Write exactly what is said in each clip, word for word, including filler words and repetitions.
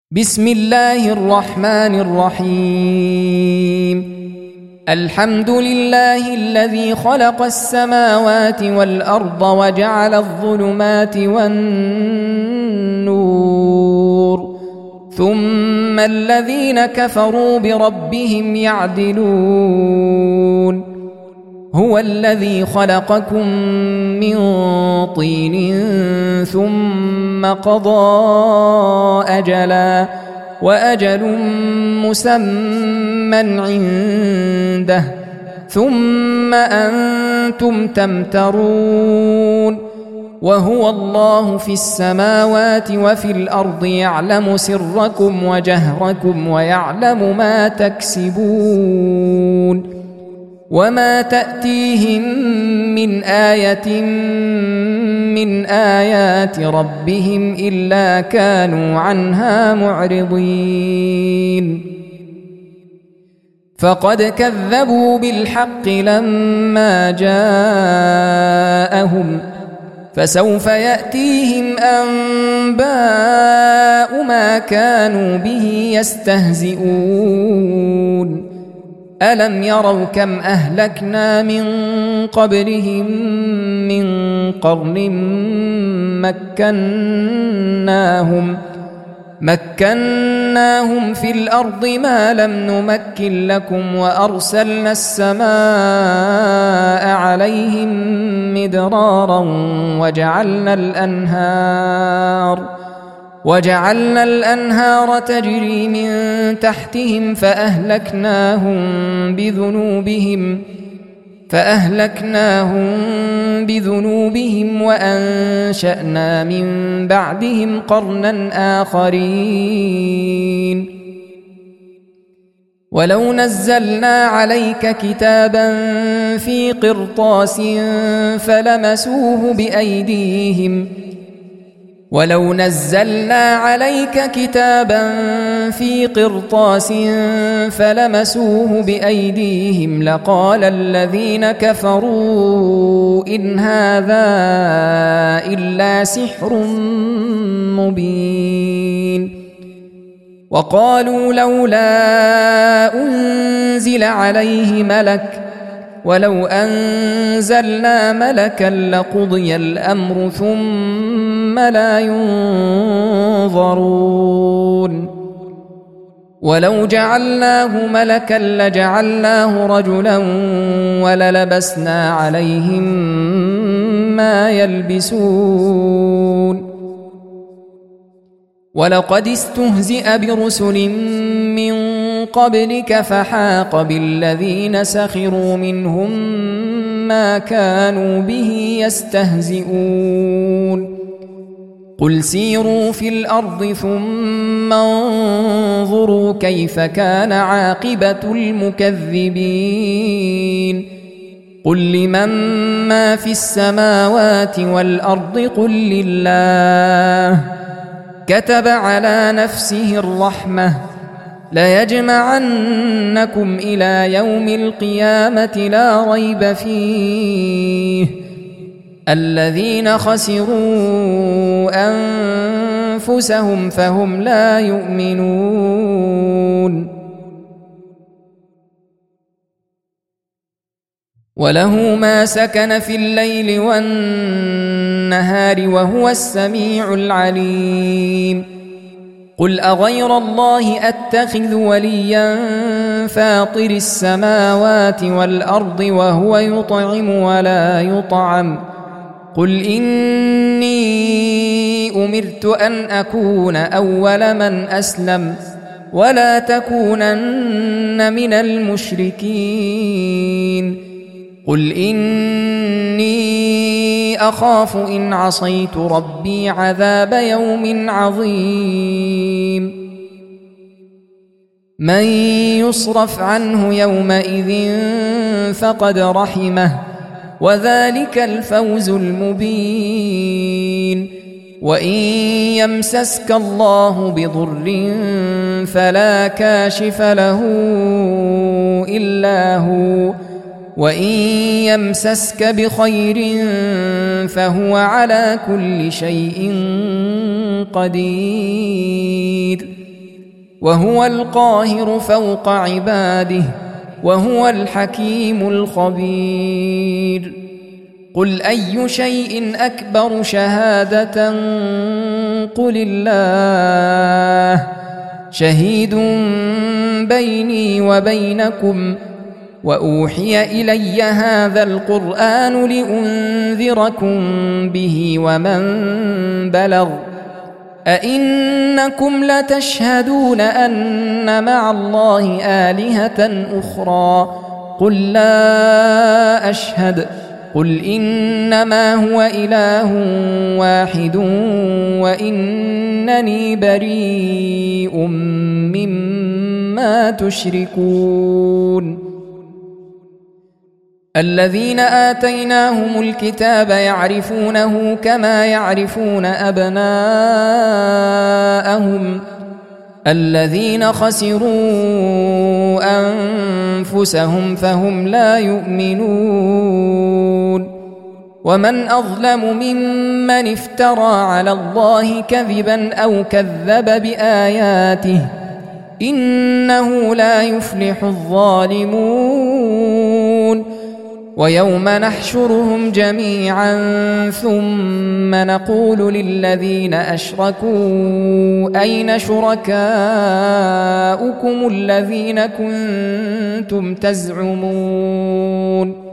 بسم الله الرحمن الرحيم. الحمد لله الذي خلق السماوات والأرض وجعل الظلمات والنور ثم الذين كفروا بربهم يعدلون. هو الذي خلقكم من طين ثم قضى أجلا وأجل مسمى عنده ثم أنتم تمترون. وهو الله في السماوات وفي الأرض يعلم سركم وجهركم ويعلم ما تكسبون. وما تأتيهم من آية من آيات ربهم إلا كانوا عنها معرضين. فقد كذبوا بالحق لما جاءهم فسوف يأتيهم أنباء ما كانوا به يستهزئون. ألم يروا كم أهلكنا من قبلهم من قرن مكناهم مكناهم في الأرض ما لم نمكن لكم وأرسلنا السماء عليهم مدرارا وجعلنا الأنهار وجعلنا الأنهار تجري من تحتهم فأهلكناهم بذنوبهم فأهلكناهم بذنوبهم وأنشأنا من بعدهم قرنا آخرين. ولو نزلنا عليك كتابا في قرطاس فلمسوه بأيديهم ولو نزلنا عليك كتابا في قرطاس فلمسوه بأيديهم لقال الذين كفروا إن هذا إلا سحر مبين. وقالوا لولا أنزل عليه ملك ولو أنزلنا ملكا لقضي الأمر ثم لا ينظرون. ولو جعلناه ملكا لجعلناه رجلا وللبسنا عليهم ما يلبسون. ولقد استهزئ برسل من قبلك فحاق بالذين سخروا منهم ما كانوا به يستهزئون. قل سيروا في الأرض ثم انظروا كيف كان عاقبة المكذبين. قل لمن ما في السماوات والأرض قل لله كتب على نفسه الرحمة ليجمعنكم إلى يوم القيامة لا ريب فيه الذين خسروا أنفسهم فهم لا يؤمنون. وله ما سكن في الليل والنهار وهو السميع العليم. قل أغير الله أتخذ وليا فاطر السماوات والأرض وهو يطعم ولا يطعم قل إني أمرت أن أكون أول من أسلم ولا تكونن من المشركين. قل إني أخاف إن عصيت ربي عذاب يوم عظيم. من يصرف عنه يومئذ فقد رحمه وذلك الفوز المبين. وإن يمسسك الله بضر فلا كاشف له إلا هو وإن يمسسك بخير فهو على كل شيء قدير وهو القاهر فوق عباده وهو الحكيم الخبير قل أي شيء أكبر شهادة قل الله شهيد بيني وبينكم وأوحي إلي هذا القرآن لأنذركم به ومن بلغ أئنكم لتشهدون أن مع الله آلهة أخرى قل لا أشهد قل إنما هو إله واحد وإنني بريء مما تشركون الذين آتيناهم الكتاب يعرفونه كما يعرفون أبناءهم الذين خسروا أنفسهم فهم لا يؤمنون ومن أظلم ممن افترى على الله كذبا أو كذب بآياته إنه لا يفلح الظالمون ويوم نحشرهم جميعا ثم نقول للذين أشركوا أين شركاؤكم الذين كنتم تزعمون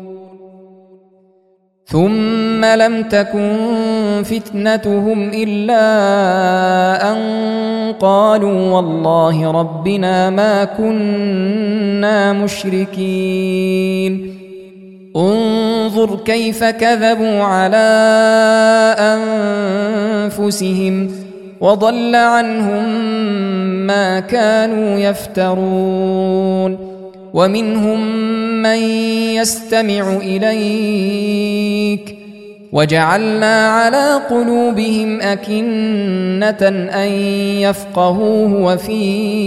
ثم لم تكن فتنتهم إلا أن قالوا والله ربنا ما كنا مشركين انظر كيف كذبوا على أنفسهم وضل عنهم ما كانوا يفترون ومنهم من يستمع إليك وجعلنا على قلوبهم أكنة أن يفقهوه وفي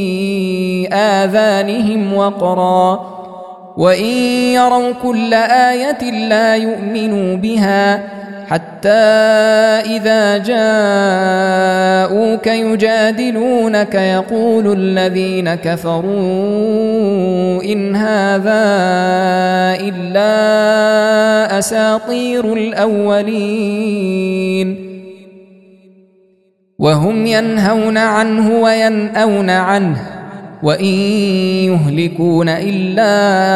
آذانهم وقرا وإن يروا كل آية لا يؤمنوا بها حتى إذا جاءوك يجادلونك يقول الذين كفروا إن هذا إلا أساطير الأولين وهم ينهون عنه وينأون عنه وإن يهلكون إلا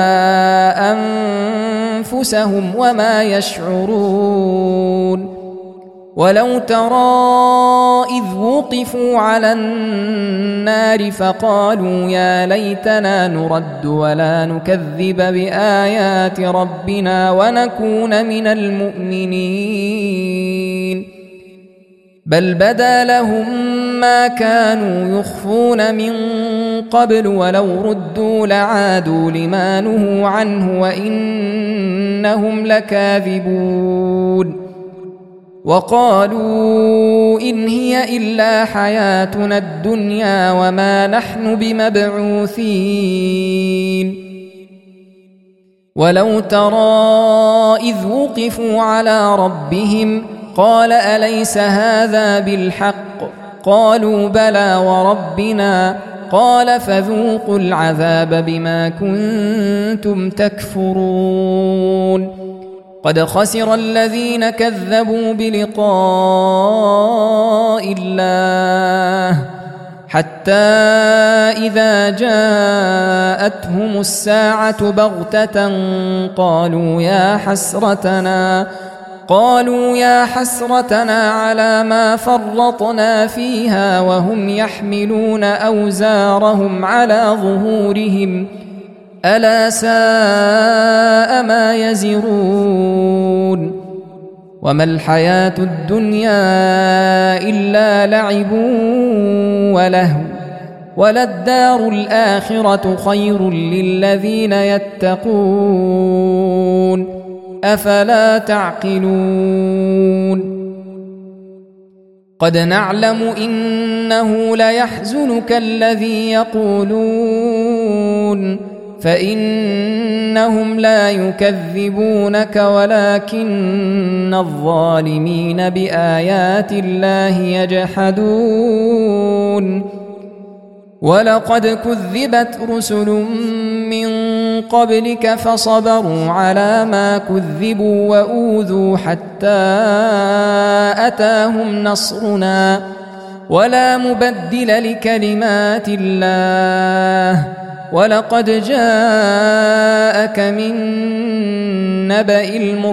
أنفسهم وما يشعرون ولو ترى إذ وقفوا على النار فقالوا يا ليتنا نرد ولا نكذب بآيات ربنا ونكون من المؤمنين بل بدا لهم ما كانوا يخفون من قبل ولو ردوا لعادوا لما نهوا عنه وإنهم لكاذبون وقالوا إن هي إلا حياتنا الدنيا وما نحن بمبعوثين ولو ترى إذ وقفوا على ربهم قال أليس هذا بالحق قالوا بلى وربنا قال فذوقوا العذاب بما كنتم تكفرون قد خسر الذين كذبوا بلقاء الله حتى إذا جاءتهم الساعة بغتة قالوا يا حسرتنا قالوا يا حسرتنا على ما فرطنا فيها وهم يحملون أوزارهم على ظهورهم ألا ساء ما يزرون وما الحياة الدنيا إلا لعب ولهو وللدار الآخرة خير للذين يتقون أفلا تعقلون قد نعلم إنه ليحزنك الذي يقولون فإنهم لا يكذبونك ولكن الظالمين بآيات الله يجحدون ولقد كذبت رسل من قبلك فصبروا على ما كذبوا وأوذوا حتى أتاهم نصرنا ولا مبدل لكلمات الله ولقد جاءك من نبأ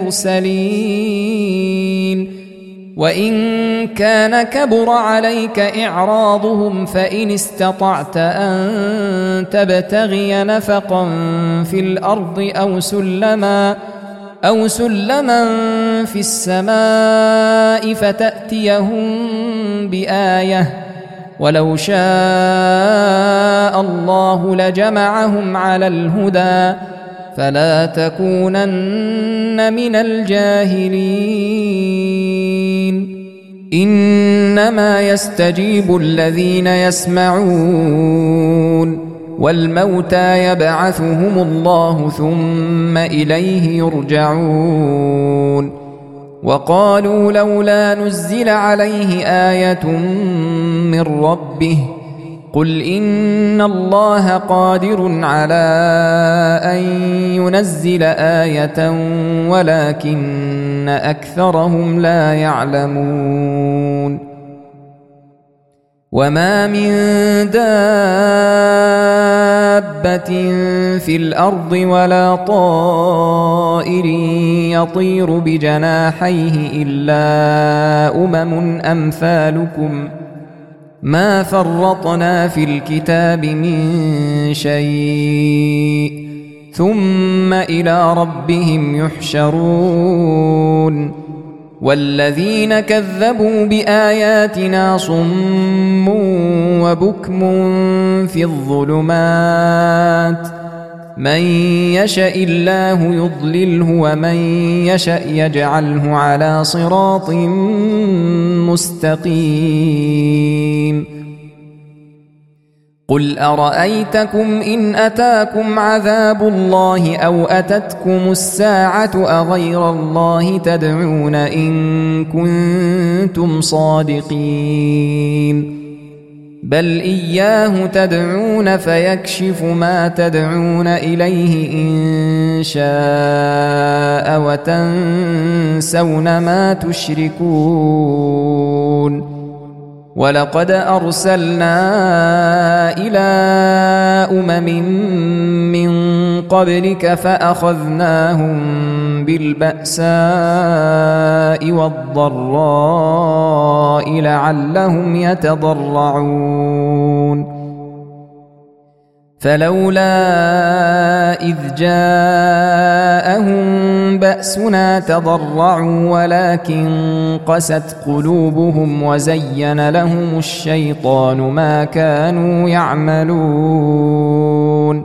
المرسلين وإن كان كبر عليك إعراضهم فإن استطعت أن تبتغي نفقا في الأرض أو سلما أو سلما في السماء فتأتيهم بآية ولو شاء الله لجمعهم على الهدى فلا تكونن من الجاهلين إنما يستجيب الذين يسمعون والموتى يبعثهم الله ثم إليه يرجعون وقالوا لولا نزل عليه آية من ربه قل إن الله قادر على أن ينزل آية ولكن أكثرهم لا يعلمون وما من دابة في الأرض ولا طائر يطير بجناحيه إلا أمم أمثالكم ما فرطنا في الكتاب من شيء ثم إلى ربهم يحشرون والذين كذبوا بآياتنا صم وبكم في الظلمات من يشاء الله يضلله ومن يشاء يجعله على صراط مستقيم قل أرأيتكم إن أتاكم عذاب الله أو أتتكم الساعة أغير الله تدعون إن كنتم صادقين بل إياه تدعون فيكشف ما تدعون إليه إن شاء وتنسون ما تشركون ولقد أرسلنا إلى أمم من قبلك فأخذناهم بالبأساء والضراء لعلهم يتضرعون فلولا إذ جاءهم بأسنا تضرعوا ولكن قست قلوبهم وزين لهم الشيطان ما كانوا يعملون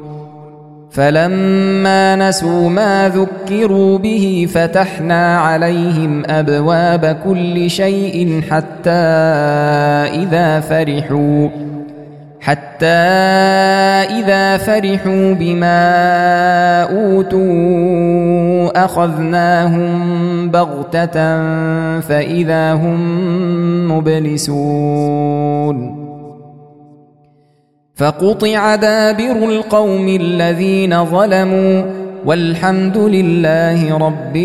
فلما نسوا ما ذكروا به فتحنا عليهم أبواب كل شيء حتى إذا فرحوا حتى إذا فرحوا بما أوتوا أخذناهم بغتة فإذا هم مبلسون فقطع دابر القوم الذين ظلموا والحمد لله رب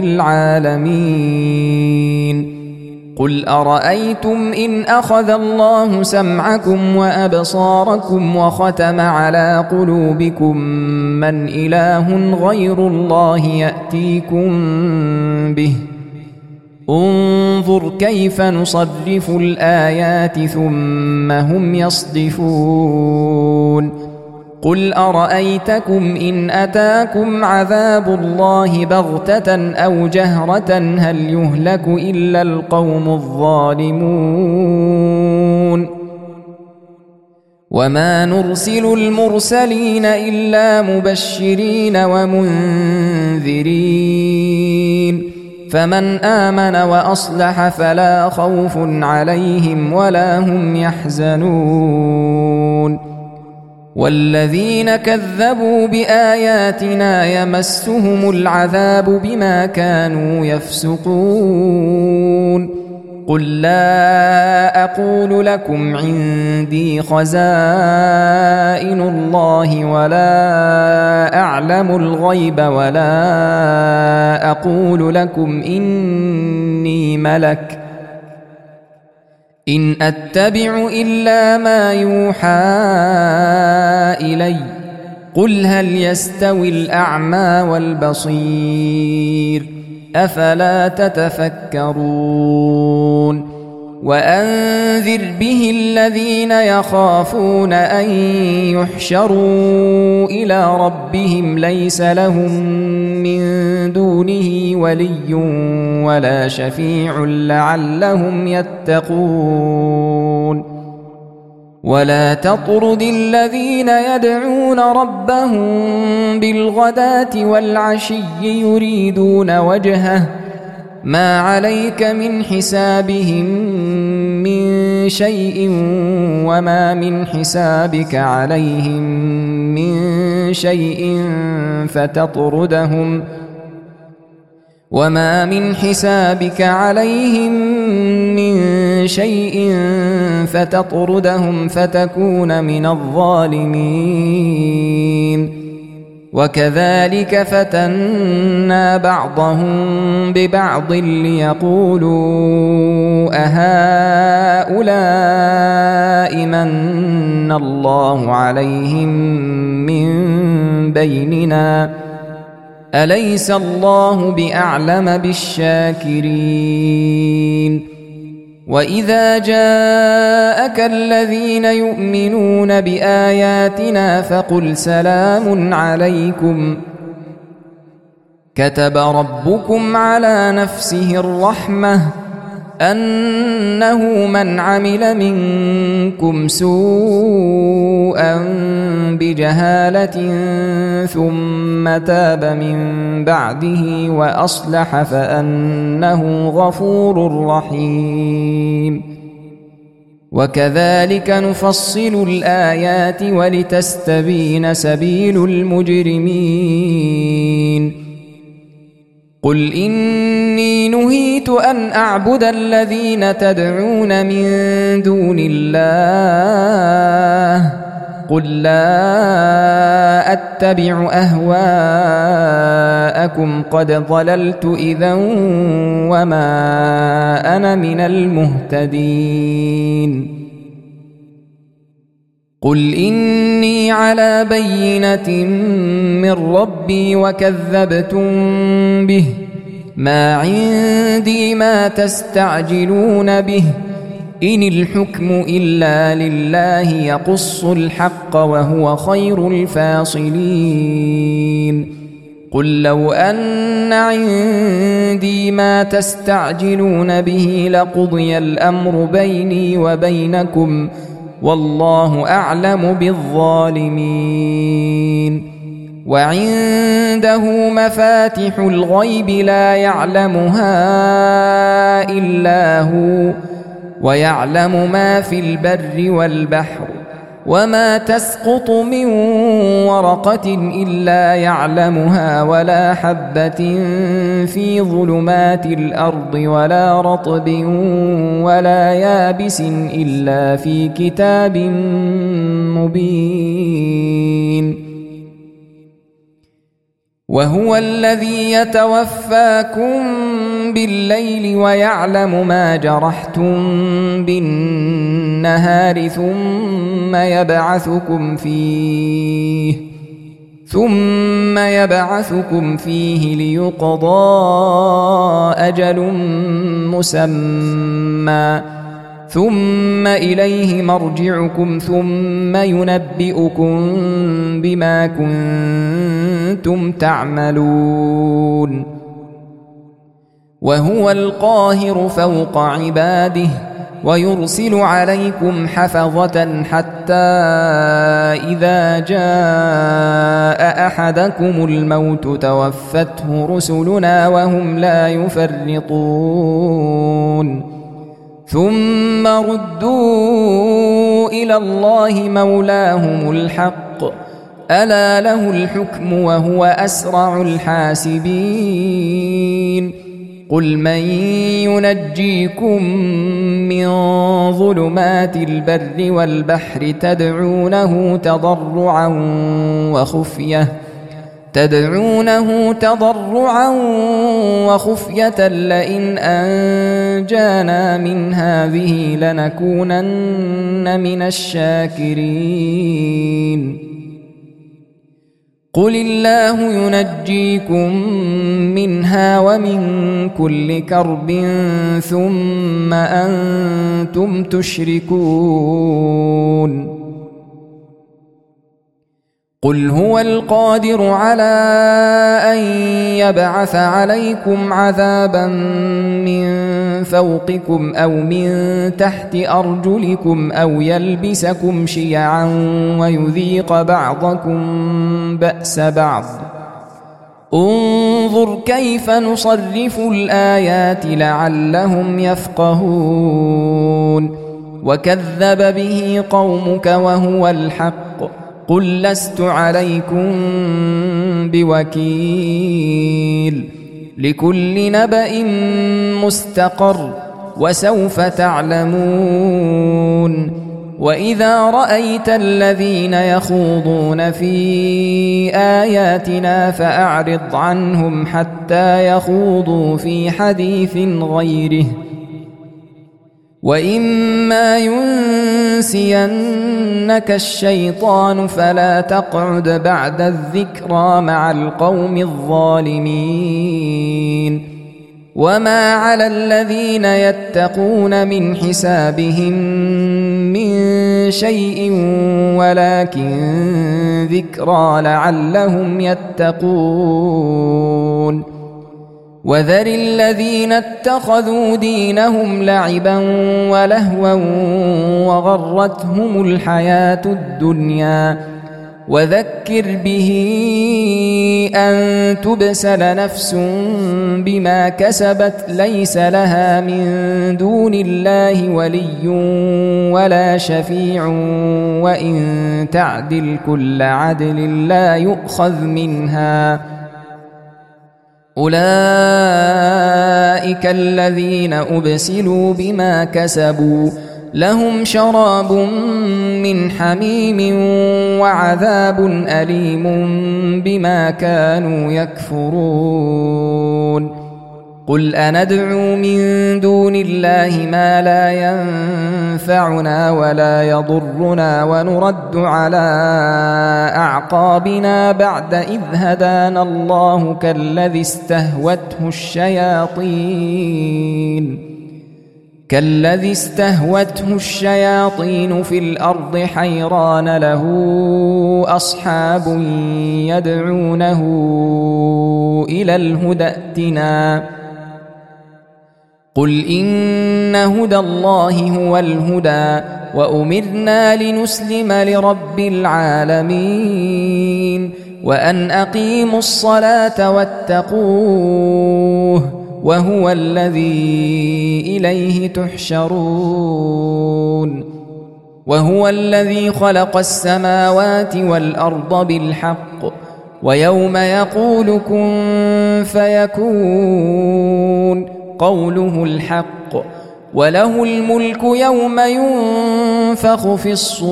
العالمين قل أرأيتم إن أخذ الله سمعكم وأبصاركم وختم على قلوبكم من إله غير الله يأتيكم به انظر كيف نصرف الآيات ثم هم يصدفون قل أرأيتكم إن أتاكم عذاب الله بغتة أو جهرة هل يهلك إلا القوم الظالمون وما نرسل المرسلين إلا مبشرين ومنذرين فمن آمن وأصلح فلا خوف عليهم ولا هم يحزنون والذين كذبوا بآياتنا يمسهم العذاب بما كانوا يفسقون قل لا أقول لكم عندي خزائن الله ولا أعلم الغيب ولا أقول لكم إني ملك إن أتبع إلا ما يوحى إلي قل هل يستوي الأعمى والبصير أفلا تتفكرون وأنذر به الذين يخافون أن يحشروا إلى ربهم ليس لهم من دونه ولي ولا شفيع لعلهم يتقون ولا تطرد الذين يدعون ربهم بالغداة والعشي يريدون وجهه ما عليك من حسابهم من شيء وما من حسابك عليهم من شيء فتطردهم وما من حسابك عليهم من شيء فتطردهم فتكون من الظالمين وكذلك فتنا بعضهم ببعض ليقولوا أهؤلاء من الله عليهم من بيننا أليس الله بأعلم بالشاكرين وإذا جاءك الذين يؤمنون بآياتنا فقل سلام عليكم كتب ربكم على نفسه الرحمة أنه من عمل منكم سوءا بجهالة ثم تاب من بعده وأصلح فأنه غفور رحيم وكذلك نفصل الآيات ولتستبين سبيل المجرمين قل إني نهيت أن أعبد الذين تدعون من دون الله قل لا أتبع أهواءكم قد ضللت إذا وما أنا من المهتدين قل إني على بينة من ربي وكذبتم به ما عندي ما تستعجلون به إن الحكم إلا لله يقص الحق وهو خير الفاصلين قل لو أن عندي ما تستعجلون به لقضي الأمر بيني وبينكم والله أعلم بالظالمين وعنده مفاتح الغيب لا يعلمها إلا هو ويعلم ما في البر والبحر وما تسقط من ورقة إلا يعلمها ولا حبة في ظلمات الأرض ولا رطب ولا يابس إلا في كتاب مبين وهو الذي يتوفاكم بالليل ويعلم ما جرحتم بالنهار ثم يبعثكم فيه ثم يبعثكم فيه ليقضى أجل مسمى ثم إليه مرجعكم ثم ينبئكم بما كنتم تعملون وهو القاهر فوق عباده ويرسل عليكم حفظة حتى إذا جاء أحدكم الموت توفته رسلنا وهم لا يفرطون ثم ردوا إلى الله مولاهم الحق ألا له الحكم وهو أسرع الحاسبين قل من ينجيكم من ظلمات البر والبحر تدعونه تضرعا وخفية تدعونه تضرعا وخفية لئن أنجانا من هذه لنكونن من الشاكرين قل الله ينجيكم منها ومن كل كرب ثم أنتم تشركون قل هو القادر على أن يبعث عليكم عذابا من فوقكم أو من تحت أرجلكم أو يلبسكم شيعا ويذيق بعضكم بأس بعض انظر كيف نصرف الآيات لعلهم يفقهون وكذب به قومك وهو الحق قل لست عليكم بوكيل لكل نبأ مستقر وسوف تعلمون وإذا رأيت الذين يخوضون في آياتنا فأعرض عنهم حتى يخوضوا في حديث غيره وإما ينسينك الشيطان فلا تقعد بعد الذكرى مع القوم الظالمين وما على الذين يتقون من حسابهم من شيء ولكن ذكرى لعلهم يتقون وذر الذين اتخذوا دينهم لعبا ولهوا وغرتهم الحياة الدنيا وذكر به أن تبسل نفس بما كسبت ليس لها من دون الله ولي ولا شفيع وإن تعدل كل عدل لا يؤخذ منها أولئك الذين أبسلوا بما كسبوا لهم شراب من حميم وعذاب أليم بما كانوا يكفرون قل أندعو من دون الله ما لا ينفعنا ولا يضرنا ونرد على أعقابنا بعد إذ هدانا الله كالذي استهوته الشياطين كالذي استهوته الشياطين في الأرض حيران له أصحاب يدعونه إلى الهدى ائتنا قل إن هدى الله هو الهدى وأمرنا لنسلم لرب العالمين وأن أقيموا الصلاة واتقوه وهو الذي إليه تحشرون وهو الذي خلق السماوات والأرض بالحق ويوم يقول كن فيكون قوله الحق وله الملك يوم ينفخ في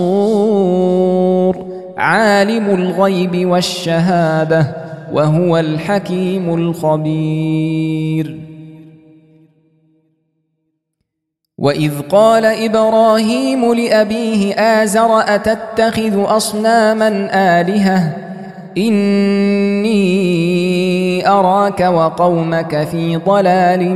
الصور عالم الغيب والشهادة وهو الحكيم الخبير وإذ قال إبراهيم لأبيه آزر أتتخذ أصناما آلهة إني أراك وقومك في ضلال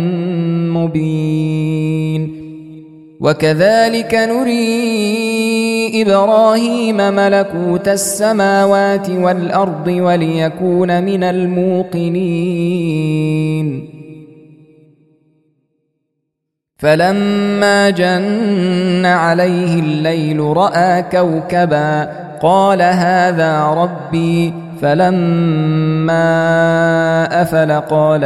مبين وكذلك نري إبراهيم ملكوت السماوات والأرض وليكون من الموقنين فلما جن عليه الليل رأى كوكبا قال هذا ربي فلما أفل قال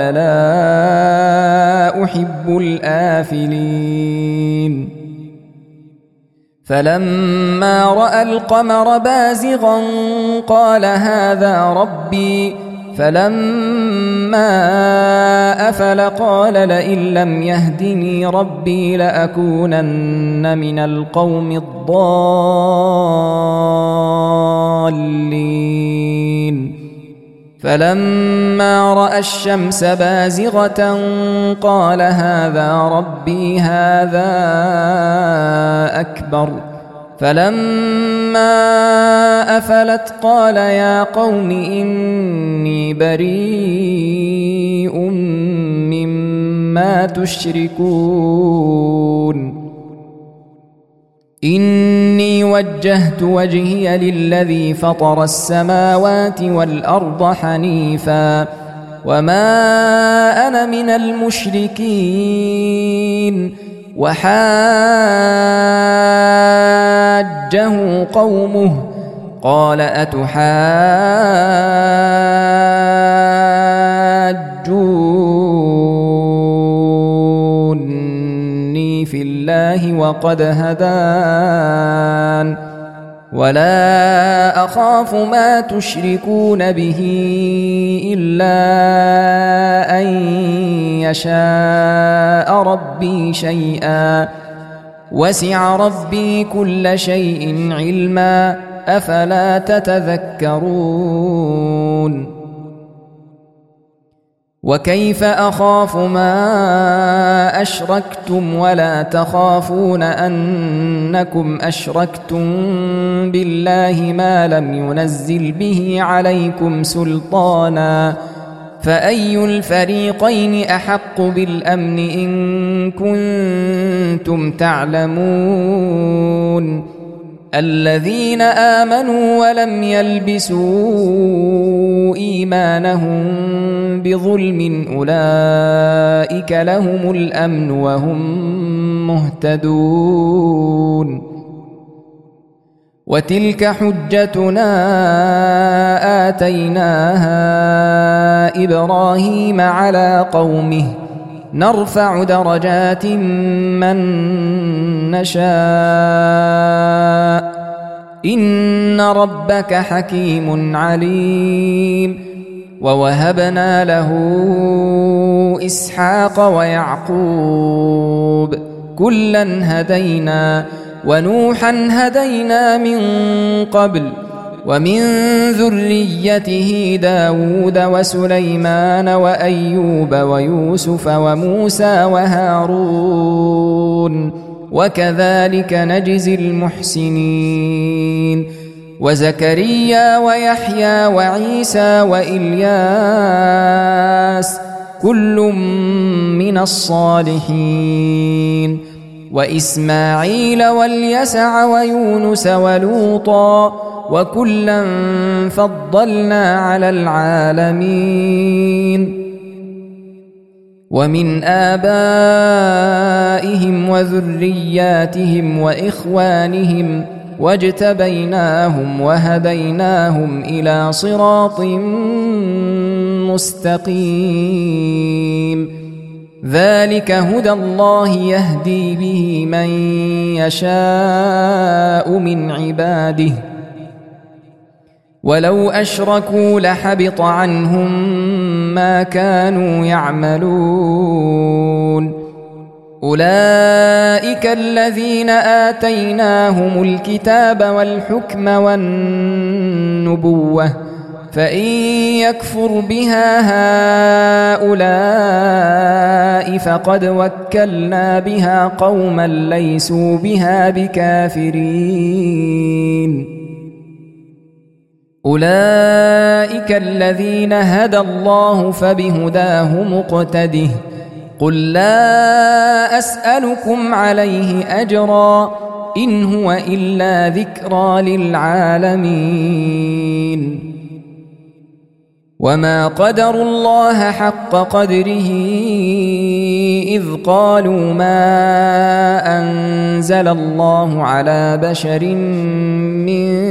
لا أحب الآفلين فلما رأى القمر بازغا قال هذا ربي فلما أفل قال لئن لم يهدني ربي لأكونن من القوم الضالين فلما رأى الشمس بازغة قال هذا ربي هذا أكبر فلما أفلت قال يا قوم إني بريء مما تشركون إني وجهت وجهي للذي فطر السماوات والأرض حنيفا وما أنا من المشركين وحاجه قومه قال أتحاجوني في الله وقد هدان ولا أخاف ما تشركون به إلا أن يشاء ربي شيئا وسع ربي كل شيء علما أفلا تتذكرون وكيف أخاف ما أشركتم ولا تخافون أنكم أشركتم بالله ما لم ينزل به عليكم سلطانا فأي الفريقين أحق بالأمن إن كنتم تعلمون الذين آمنوا ولم يلبسوا إيمانهم بظلم أولئك لهم الأمن وهم مهتدون وتلك حجتنا آتيناها إبراهيم على قومه نرفع درجات من نشاء إن ربك حكيم عليم ووهبنا له إسحاق ويعقوب كلا هدينا ونوحا هدينا من قبل ومن ذريته داود وسليمان وأيوب ويوسف وموسى وهارون وكذلك نجزي المحسنين وزكريا ويحيى وعيسى وإلياس كل من الصالحين وإسماعيل واليسع ويونس ولوطا وكلا فضلنا على العالمين ومن آبائهم وذرياتهم وإخوانهم واجتبيناهم وهديناهم إلى صراط مستقيم ذلك هدى الله يهدي به من يشاء من عباده ولو أشركوا لحبط عنهم ما كانوا يعملون أولئك الذين آتيناهم الكتاب والحكم والنبوة فإن يكفر بها هؤلاء فقد وكلنا بها قوما ليسوا بها بكافرين أولئك الذين هدى الله فبهداه مقتده قل لا أسألكم عليه أجرا إن هو إلا ذكرى للعالمين وما قدروا الله حق قدره إذ قالوا ما أنزل الله على بشر من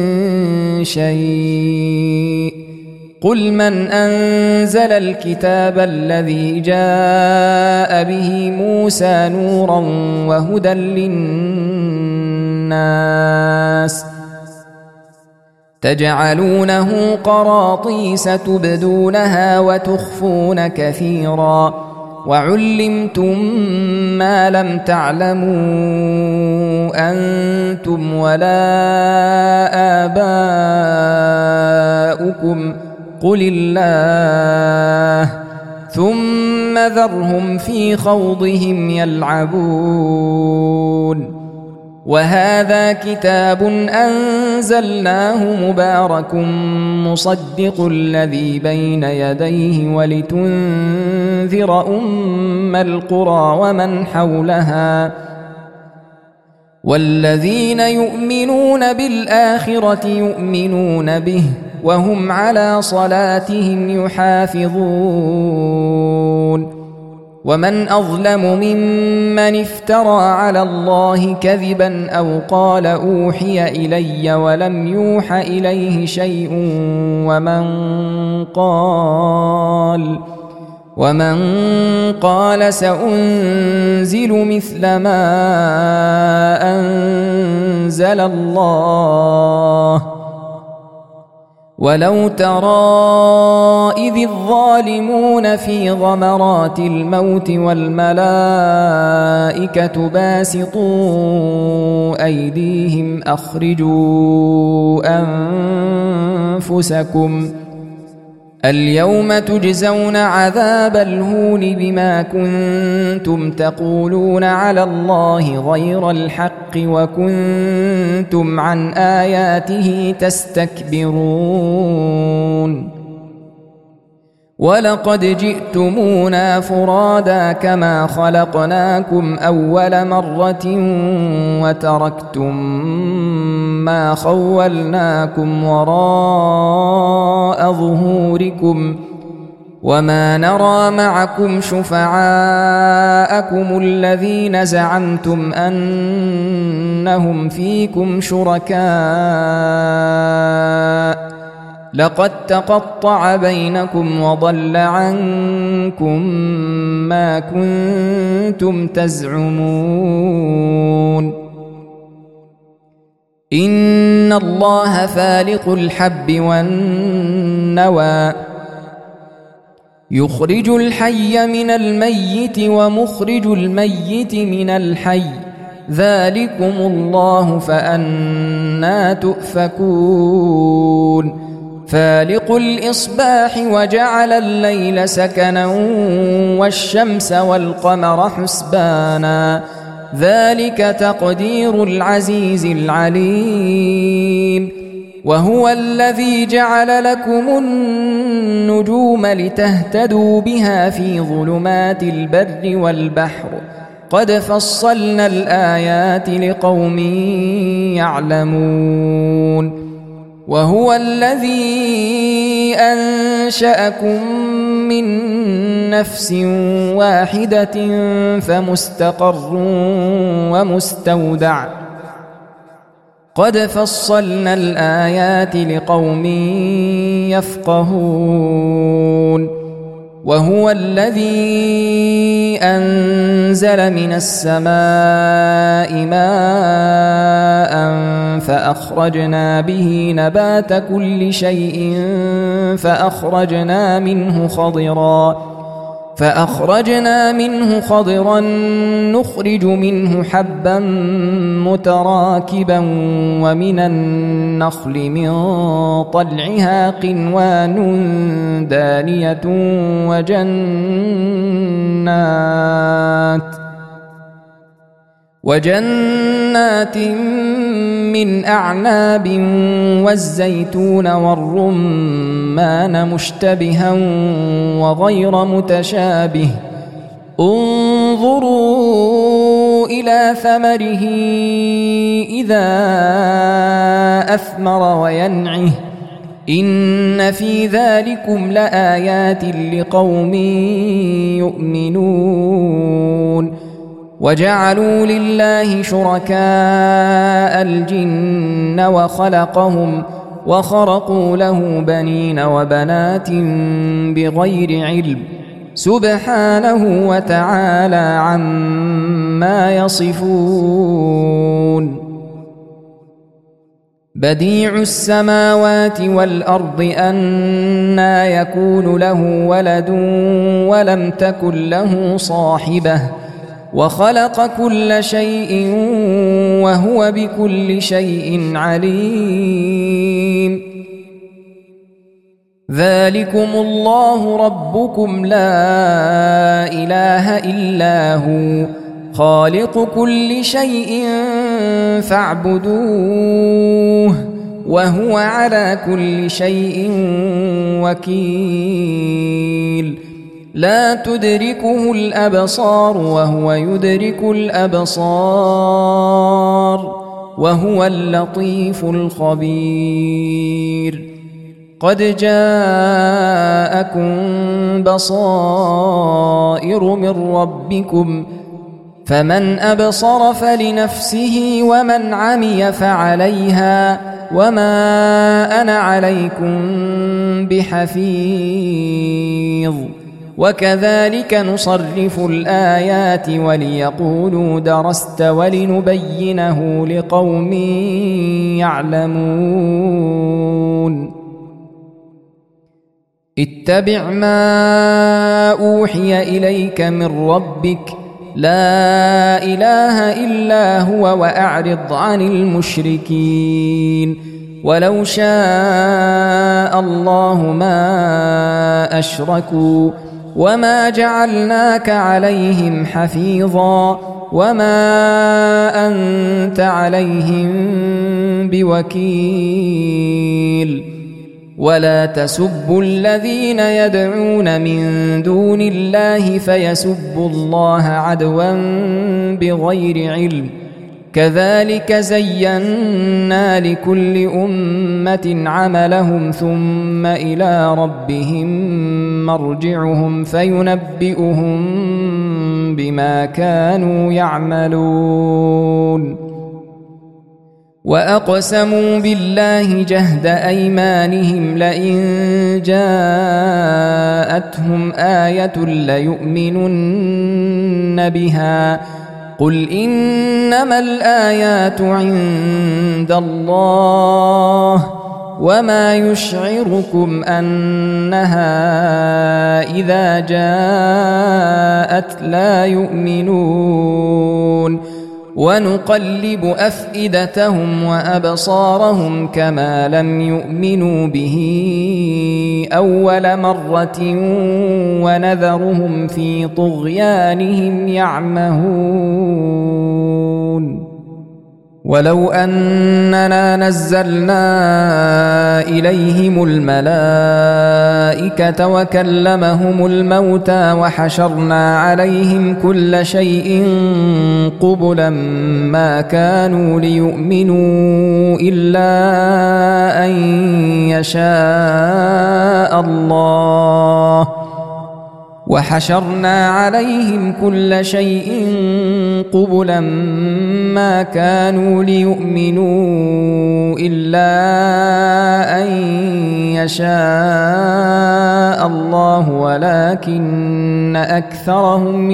شيء قل من أنزل الكتاب الذي جاء به موسى نورا وهدى للناس تجعلونه قراطيس تبدونها وتخفون كثيرا وعلمتم ما لم تعلموا أنتم ولا آباؤكم قل الله ثم ذرهم في خوضهم يلعبون وهذا كتاب أنزلناه مبارك مصدق الذي بين يديه ولتنذر أم القرى ومن حولها والذين يؤمنون بالآخرة يؤمنون به وهم على صلاتهم يحافظون ومن أظلم ممن افترى على الله كذبا أو قال أوحي إلي ولم يوح إليه شيء ومن قال ومن قال سأنزل مثل ما أنزل الله ولو ترى إذ الظالمون في غمرات الموت والملائكة باسطوا أيديهم أخرجوا أنفسكم اليوم تجزون عذاب الهون بما كنتم تقولون على الله غير الحق وكنتم عن آياته تستكبرون ولقد جئتمونا فرادا كما خلقناكم أول مرة وتركتم ما خولناكم وراء ظهوركم وما نرى معكم شفعاءكم الذين زعمتم أنهم فيكم شركاء لقد تقطع بينكم وضل عنكم ما كنتم تزعمون إن الله فالق الحب والنوى يخرج الحي من الميت ومخرج الميت من الحي ذلكم الله فأنى تؤفكون فالق الإصباح وجعل الليل سكنا والشمس والقمر حسبانا ذلك تقدير العزيز العليم وهو الذي جعل لكم النجوم لتهتدوا بها في ظلمات البر والبحر قد فصلنا الآيات لقوم يعلمون وهو الذي أنشأكم من نفس واحدة فمستقر ومستودع قد فصلنا الآيات لقوم يفقهون وهو الذي أنزل من السماء ماء فأخرجنا به نبات كل شيء فأخرجنا منه خضرا فأخرجنا منه خضرا نخرج منه حبا متراكبا ومن النخل من طلعها قنوان دانية وجنات وجنات من أعناب والزيتون والرمان مشتبها وغير متشابه انظروا إلى ثمره إذا أثمر وينعه إن في ذلكم لآيات لقوم يؤمنون وجعلوا لله شركاء الجن وخلقهم وخرقوا له بنين وبنات بغير علم سبحانه وتعالى عما يصفون بديع السماوات والأرض أنى يكون له ولد ولم تكن له صاحبة وخلق كل شيء وهو بكل شيء عليم ذلكم الله ربكم لا إله إلا هو خالق كل شيء فاعبدوه وهو على كل شيء وكيل لا تدركه الأبصار وهو يدرك الأبصار وهو اللطيف الخبير قد جاءكم بصائر من ربكم فمن أبصر فلنفسه ومن عمي فعليها وما أنا عليكم بحفيظ وكذلك نصرف الآيات وليقولوا درست ولنبينه لقوم يعلمون اتبع ما أوحي إليك من ربك لا إله إلا هو وأعرض عن المشركين ولو شاء الله ما أشركوا وما جعلناك عليهم حفيظا وما أنت عليهم بوكيل ولا تسبوا الذين يدعون من دون الله فيسبوا الله عدوا بغير علم كذلك زينا لكل أمة عملهم ثم إلى ربهم مرجعهم فينبئهم بما كانوا يعملون وأقسموا بالله جهد أيمانهم لئن جاءتهم آية ليؤمنن بها قل إنما الآيات عند الله وما يشعركم أنها إذا جاءت لا يؤمنون ونقلب أفئدتهم وأبصارهم كما لم يؤمنوا به أول مرة ونذرهم في طغيانهم يعمهون ولو أننا نزلنا إليهم الملائكة وكلمهم الموتى وحشرنا عليهم كل شيء قبلا ما كانوا ليؤمنوا إلا أن يشاء الله وحشرنا عليهم كل شيء قبلا ما كانوا ليؤمنوا إلا أن يشاء الله ولكن أكثرهم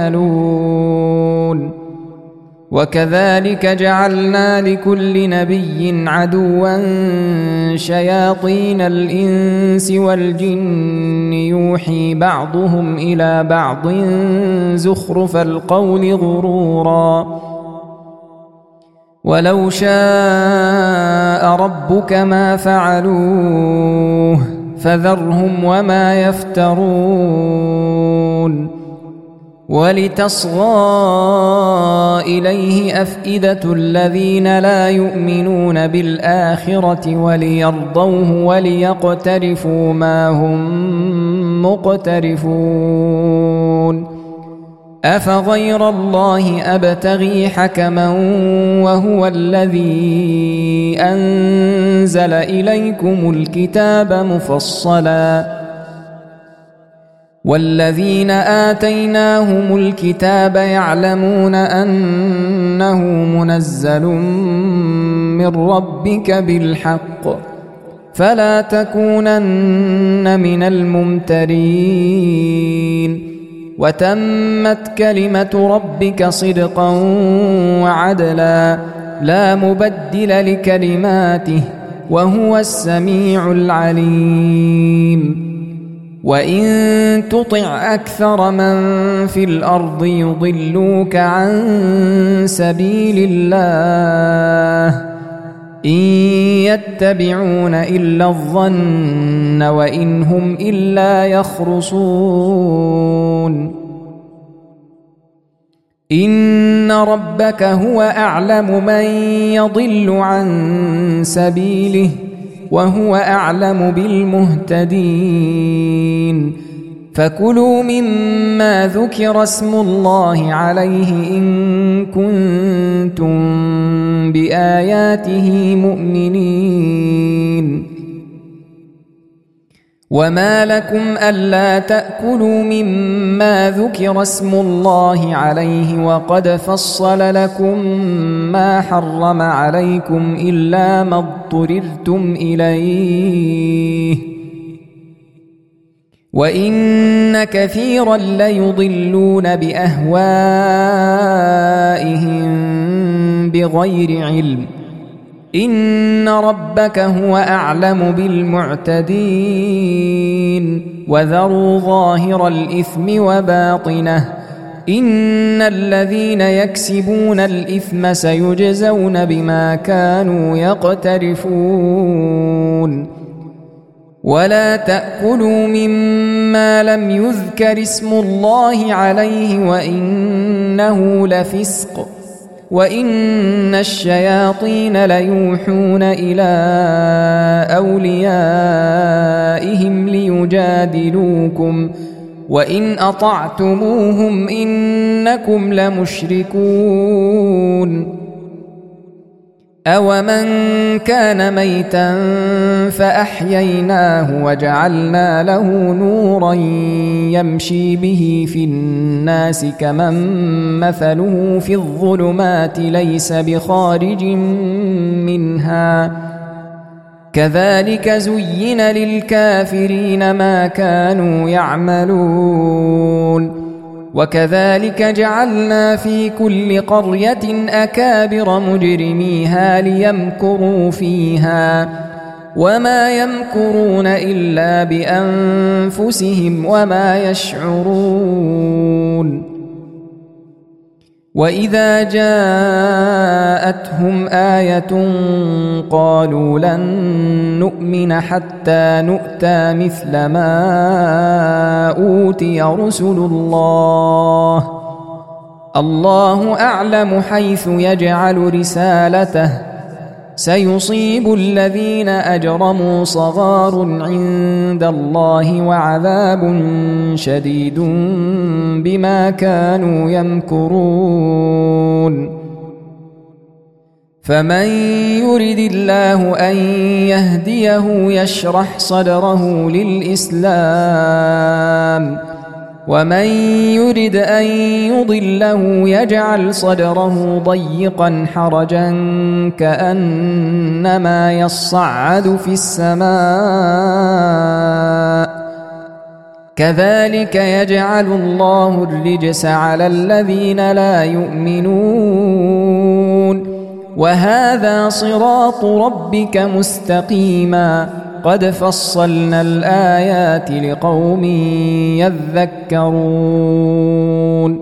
يجهلون وكذلك جعلنا لكل نبي عدوا شياطين الإنس والجن يوحي بعضهم إلى بعض زخرف القول غرورا ولو شاء ربك ما فعلوه فذرهم وما يفترون ولتصغى إليه أفئدة الذين لا يؤمنون بالآخرة وليرضوه وليقترفوا ما هم مقترفون أفغير الله أبتغي حكما وهو الذي أنزل إليكم الكتاب مفصلا والذين آتيناهم الكتاب يعلمون أنه منزل من ربك بالحق فلا تكونن من الممترين وتمت كلمة ربك صدقا وعدلا لا مبدل لكلماته وهو السميع العليم وإن تطع أكثر من في الأرض يضلوك عن سبيل الله إن يتبعون إلا الظن وإن هم إلا يخرصون إن ربك هو أعلم من يضل عن سبيله وهو أعلم بالمهتدين فكلوا مما ذكر اسم الله عليه إن كنتم بآياته مؤمنين وما لكم ألا تأكلوا مما ذكر اسم الله عليه وقد فصل لكم ما حرم عليكم إلا ما اضطررتم إليه وإن كثيرا ليضلون بأهوائهم بغير علم إن ربك هو أعلم بالمعتدين وذروا ظاهر الإثم وباطنه إن الذين يكسبون الإثم سيجزون بما كانوا يقترفون ولا تأكلوا مما لم يذكر اسم الله عليه وإنه لفسق وإن الشياطين ليوحون إلى أوليائهم ليجادلوكم وإن أطعتموهم إنكم لمشركون أومن كان ميتا فأحييناه وجعلنا له نورا يمشي به في الناس كمن مثله في الظلمات ليس بخارج منها كذلك زين للكافرين ما كانوا يعملون وكذلك جعلنا في كل قرية أكابر مجرميها ليمكروا فيها وما يمكرون إلا بأنفسهم وما يشعرون وإذا جاءتهم آية قالوا لن نؤمن حتى نؤتى مثل ما أوتي رسل الله الله أعلم حيث يجعل رسالته سيصيب الذين أجرموا صغار عند الله وعذاب شديد بما كانوا يمكرون فمن يرد الله أن يهديه يشرح صدره للإسلام ومن يرد أن يضله يجعل صدره ضيقا حرجا كأنما يصعد في السماء كذلك يجعل الله الرجس على الذين لا يؤمنون وهذا صراط ربك مستقيما قد فصلنا الآيات لقوم يذكرون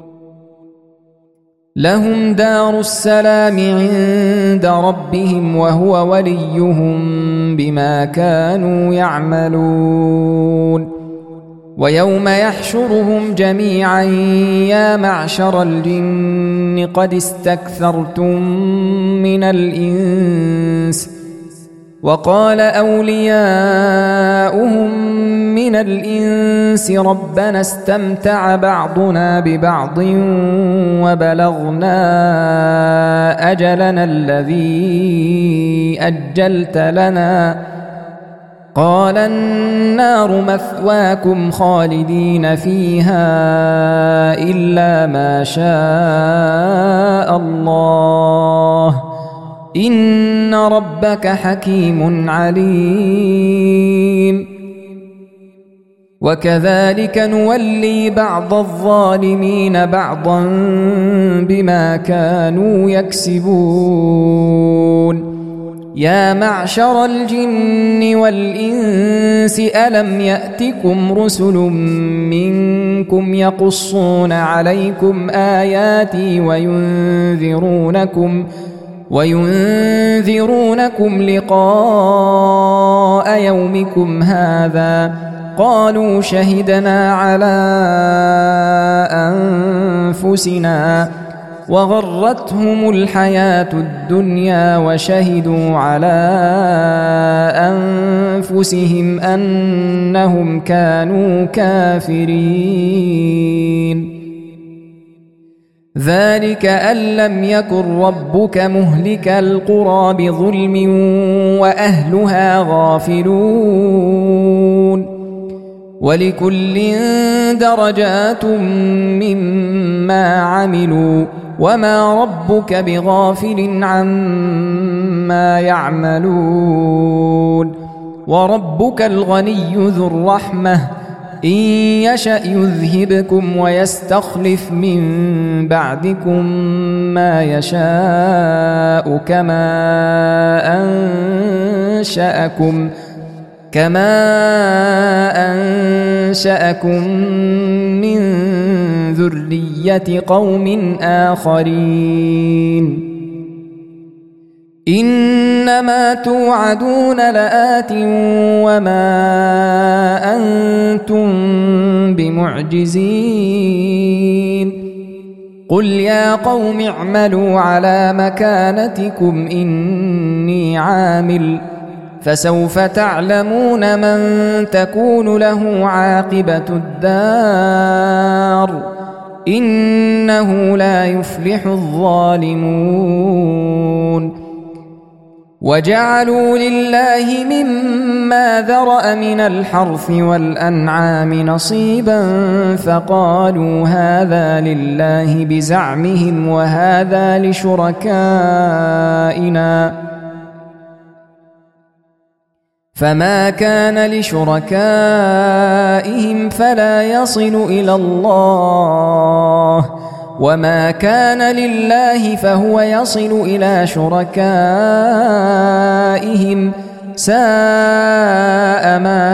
لهم دار السلام عند ربهم وهو وليهم بما كانوا يعملون ويوم يحشرهم جميعا يا معشر الجن قد استكثرتم من الإنس وقال أولياؤهم من الإنس ربنا استمتع بعضنا ببعض وبلغنا أجلنا الذي أجلت لنا قال النار مثواكم خالدين فيها إلا ما شاء الله إن ربك حكيم عليم وكذلك نولي بعض الظالمين بعضا بما كانوا يكسبون يا معشر الجن والإنس ألم يأتكم رسل منكم يقصون عليكم آياتي وينذرونكم وينذرونكم لقاء يومكم هذا قالوا شهدنا على أنفسنا وغرتهم الحياة الدنيا وشهدوا على أنفسهم أنهم كانوا كافرين ذلك أن لم يكن ربك مهلك القرى بظلم وأهلها غافلون ولكل درجات مما عملوا وما ربك بغافل عما يعملون وربك الغني ذو الرحمة إن يشأ يذهبكم ويستخلف من بعدكم ما يشاء كما أنشأكم كما أنشأكم من ذرية قوم آخرين إنما توعدون لآت وما أنتم بمعجزين قل يا قوم اعملوا على مكانتكم إني عامل فسوف تعلمون من تكون له عاقبة الدار إنه لا يفلح الظالمون وجعلوا لله مما ذرأ من الحرث والأنعام نصيبا فقالوا هذا لله بزعمهم وهذا لشركائنا فما كان لشركائهم فلا يصل إلى الله وما كان لله فهو يصل إلى شركائهم ساء ما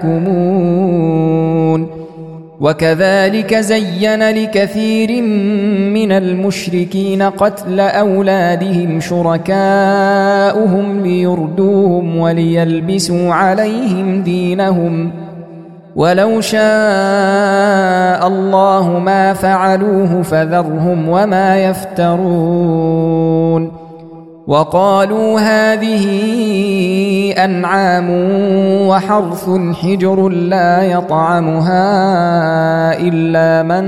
يحكمون وكذلك زين لكثير من المشركين قتل أولادهم شركاؤهم ليردوهم وليلبسوا عليهم دينهم ولو شاء الله ما فعلوه فذرهم وما يفترون وقالوا هذه أنعام وحرث حجر لا يطعمها إلا من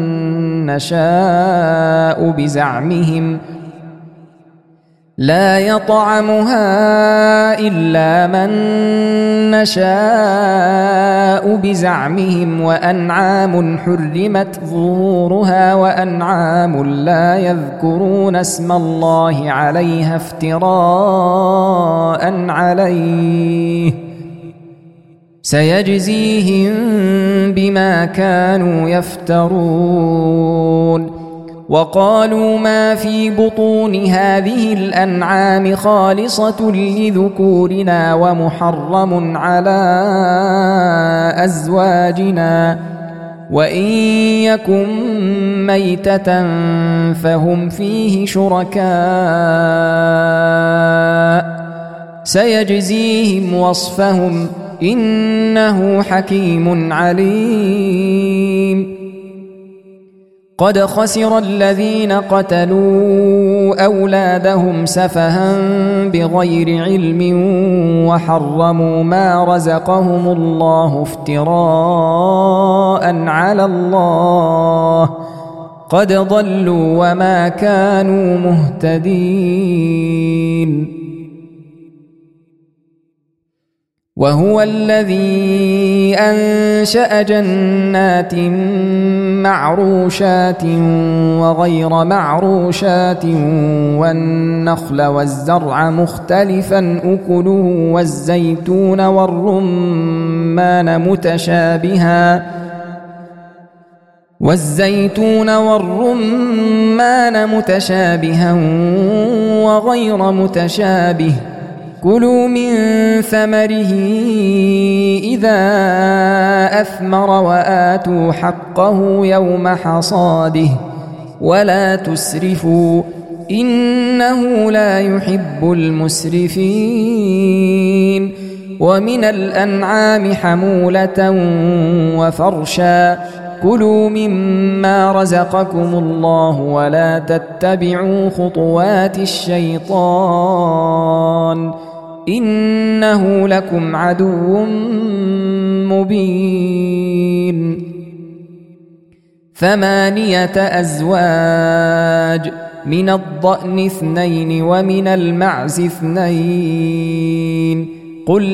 نشاء بزعمهم لا يطعمها إلا من نشاء بزعمهم وأنعام حرمت ظهورها وأنعام لا يذكرون اسم الله عليها افتراء عليه سيجزيهم بما كانوا يفترون وقالوا ما في بطون هذه الأنعام خالصة لذكورنا ومحرم على أزواجنا وإن يكن ميتة فهم فيه شركاء سيجزيهم وصفهم إنه حكيم عليم قد خسر الذين قتلوا أولادهم سفها بغير علم وحرموا ما رزقهم الله افتراء على الله قد ضلوا وما كانوا مهتدين وهو الذي أنشأ جنات معروشات وغير معروشات والنخل والزرع مختلفا أكله والزيتون والرمان متشابها والزيتون والرمان متشابها وغير متشابه كلوا من ثمره إذا أثمر وآتوا حقه يوم حصاده ولا تسرفوا إنه لا يحب المسرفين ومن الأنعام حمولة وفرشا كلوا مما رزقكم الله ولا تتبعوا خطوات الشيطان إنه لكم عدو مبين ثمانية أزواج من الضأن اثنين ومن المعز اثنين قل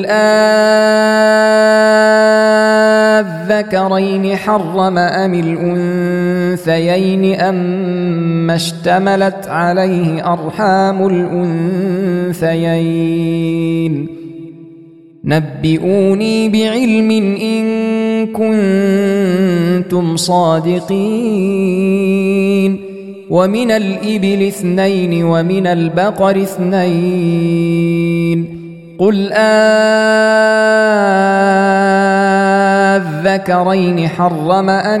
أذكرين حرم أم الأنثيين أم اشتملت عليه أرحام الأنثيين نبئوني بعلم إن كنتم صادقين ومن الإبل اثنين ومن البقر اثنين قل أذكرين حرم أم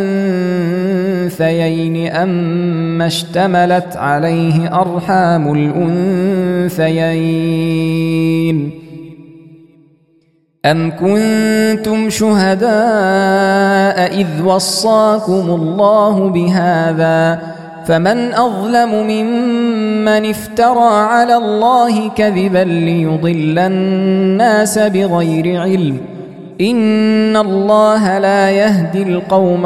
الأنثيين أم اشتملت عليه أرحام الأنثيين أم كنتم شهداء إذ وصاكم الله بهذا فمن أظلم ممن افترى على الله كذبا ليضل الناس بغير علم إن الله لا يهدي القوم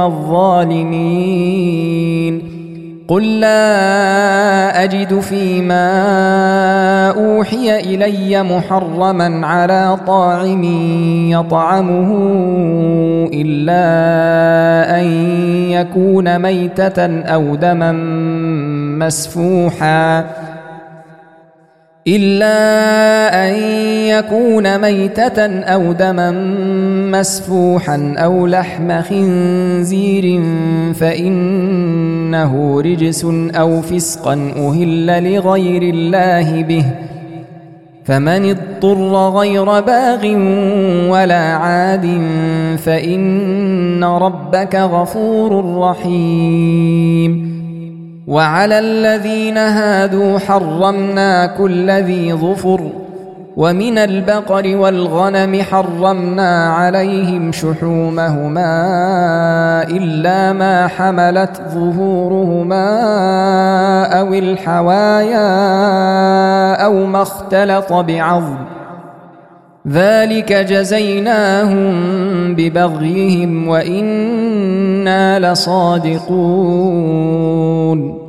الظالمين قل لا أجد فيما أوحي إلي محرما على طاعم يطعمه إلا أن يكون ميتة أو دما مسفوحا إلا أن يكون ميتة أو دما مسفوحا أو لحم خنزير فإنه رجس أو فسقا أهل لغير الله به فمن اضطر غير باغ ولا عاد فإن ربك غفور رحيم وعلى الذين هادوا حرمنا كل ذي ظفر ومن البقر والغنم حرمنا عليهم شحومهما إلا ما حملت ظهورهما أو الحوايا أو ما اختلط بعظم ذلك جزيناهم ببغيهم وإنا لصادقون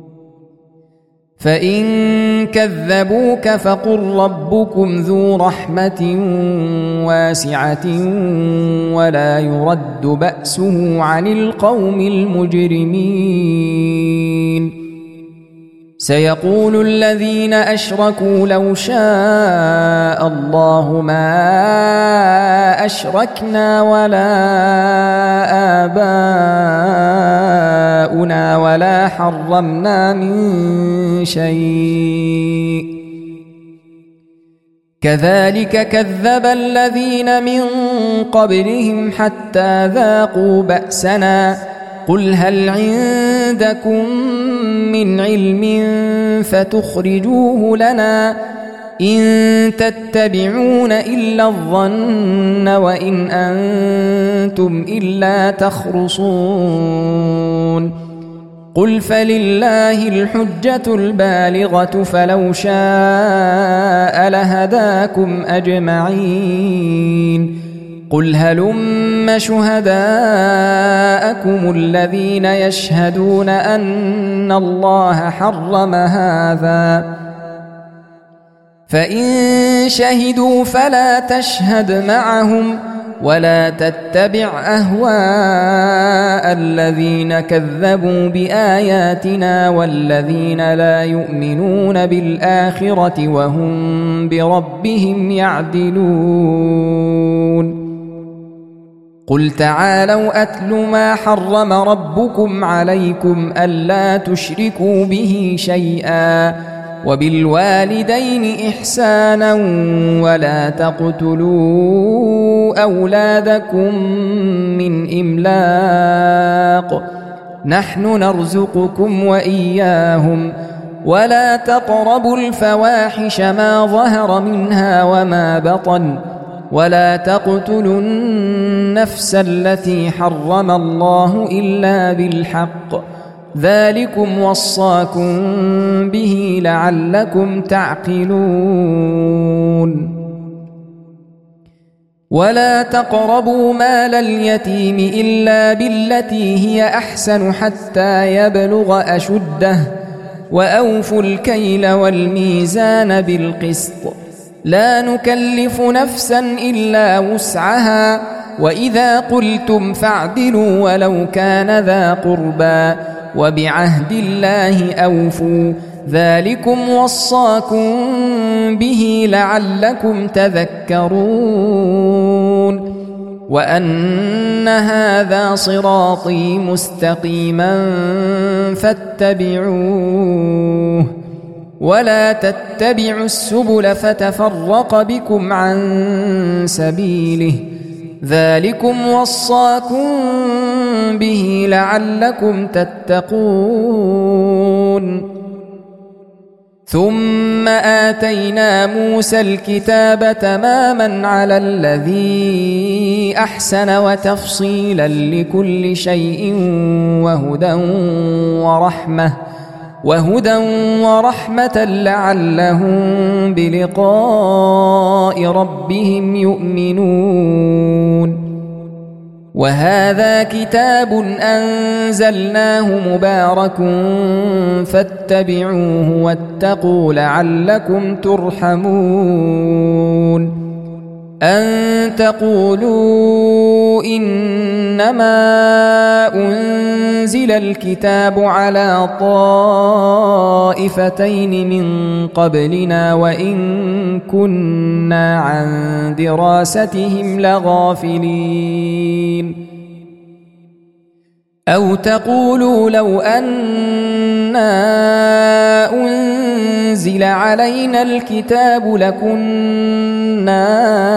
فإن كذبوك فقل ربكم ذو رحمة واسعة ولا يرد بأسه عن القوم المجرمين سيقول الذين أشركوا لو شاء الله ما أشركنا ولا آباؤنا ولا حرمنا من شيء كذلك كذب الذين من قبلهم حتى ذاقوا بأسنا قل هل عندكم من علم فتخرجوه لنا إن تتبعون إلا الظن وإن أنتم إلا تخرصون قل فلله الحجة البالغة فلو شاء لهداكم أجمعين قل هلم شهداءكم الذين يشهدون أن الله حرم هذا فإن شهدوا فلا تشهد معهم ولا تتبع أهواء الذين كذبوا بآياتنا والذين لا يؤمنون بالآخرة وهم بربهم يعدلون قل تعالوا أتل ما حرم ربكم عليكم ألا تشركوا به شيئا وبالوالدين إحسانا ولا تقتلوا أولادكم من إملاق نحن نرزقكم وإياهم ولا تقربوا الفواحش ما ظهر منها وما بطن ولا تقتلوا النفس التي حرم الله إلا بالحق ذلكم وصاكم به لعلكم تعقلون ولا تقربوا مال اليتيم إلا بالتي هي أحسن حتى يبلغ أشده وأوفوا الكيل والميزان بالقسط لا نكلف نفسا إلا وسعها وإذا قلتم فاعدلوا ولو كان ذا قربى وبعهد الله أوفوا ذلكم وصاكم به لعلكم تذكرون وأن هذا صراطي مستقيما فاتبعوه ولا تتبعوا السبل فتفرق بكم عن سبيله ذلكم وصاكم به لعلكم تتقون ثم آتينا موسى الكتاب تماما على الذي أحسن وتفصيلا لكل شيء وهدى ورحمة وهدى ورحمة لعلهم بلقاء ربهم يؤمنون وهذا كتاب أنزلناه مبارك فاتبعوه واتقوا لعلكم ترحمون أن تقولوا إنما أنزل الكتاب على طائفتين من قبلنا وإن كنا عن دراستهم لغافلين أو تقولوا لو أنا أنزل علينا الكتاب لكنا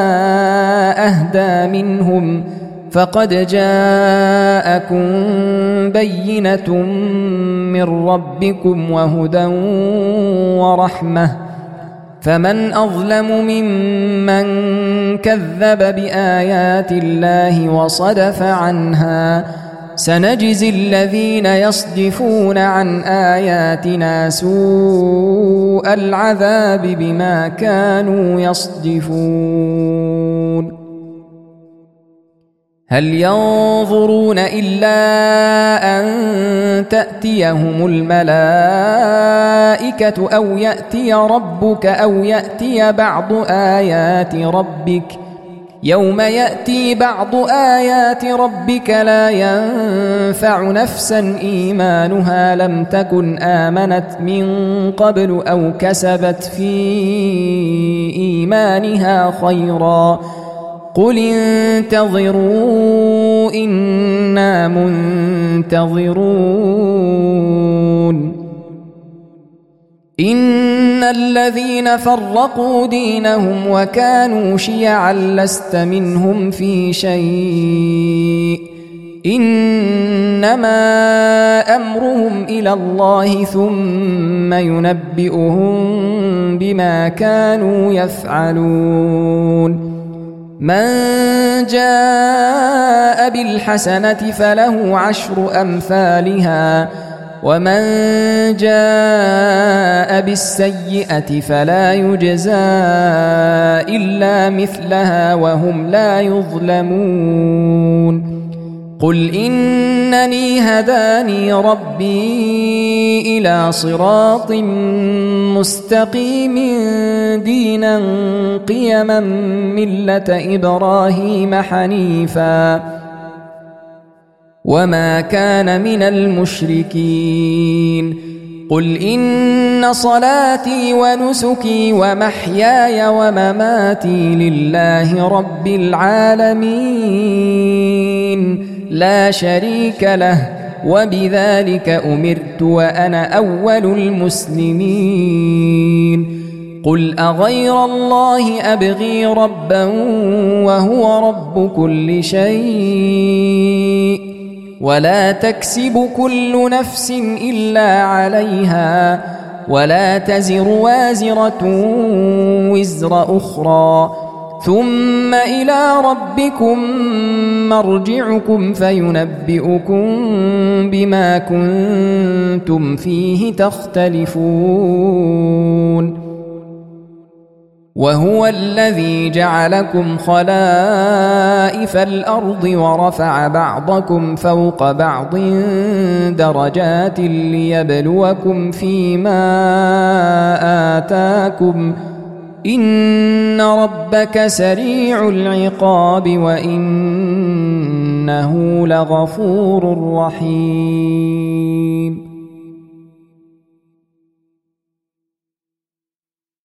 أهدى منهم فقد جاءكم بينة من ربكم وهدى ورحمة فمن أظلم ممن كذب بآيات الله وصدف عنها سنجزي الذين يصدفون عن آياتنا سوء العذاب بما كانوا يصدفون هل ينظرون إلا أن تأتيهم الملائكة أو يأتي ربك أو يأتي بعض آيات ربك يوم يأتي بعض آيات ربك لا ينفع نفسا إيمانها لم تكن آمنت من قبل أو كسبت في إيمانها خيرا قل انتظروا إنا منتظرون إن الذين فرقوا دينهم وكانوا شيعا لست منهم في شيء إنما أمرهم إلى الله ثم ينبئهم بما كانوا يفعلون من جاء بالحسنة فله عشر أمثالها ومن جاء بالسيئة فلا يجزى إلا مثلها وهم لا يظلمون قل إنني هداني ربي إلى صراط مستقيم دينا قيما ملة إبراهيم حنيفا وما كان من المشركين قل إن صلاتي ونسكي ومحياي ومماتي لله رب العالمين لا شريك له وبذلك أمرت وأنا أول المسلمين قل أغير الله أبغي ربا وهو رب كل شيء ولا تكسب كل نفس إلا عليها ولا تزر وازرة وزر أخرى ثم إلى ربكم مرجعكم فينبئكم بما كنتم فيه تختلفون وهو الذي جعلكم خلائف الأرض ورفع بعضكم فوق بعض درجات ليبلوكم فيما آتاكم إن ربك سريع العقاب وإنه لغفور رحيم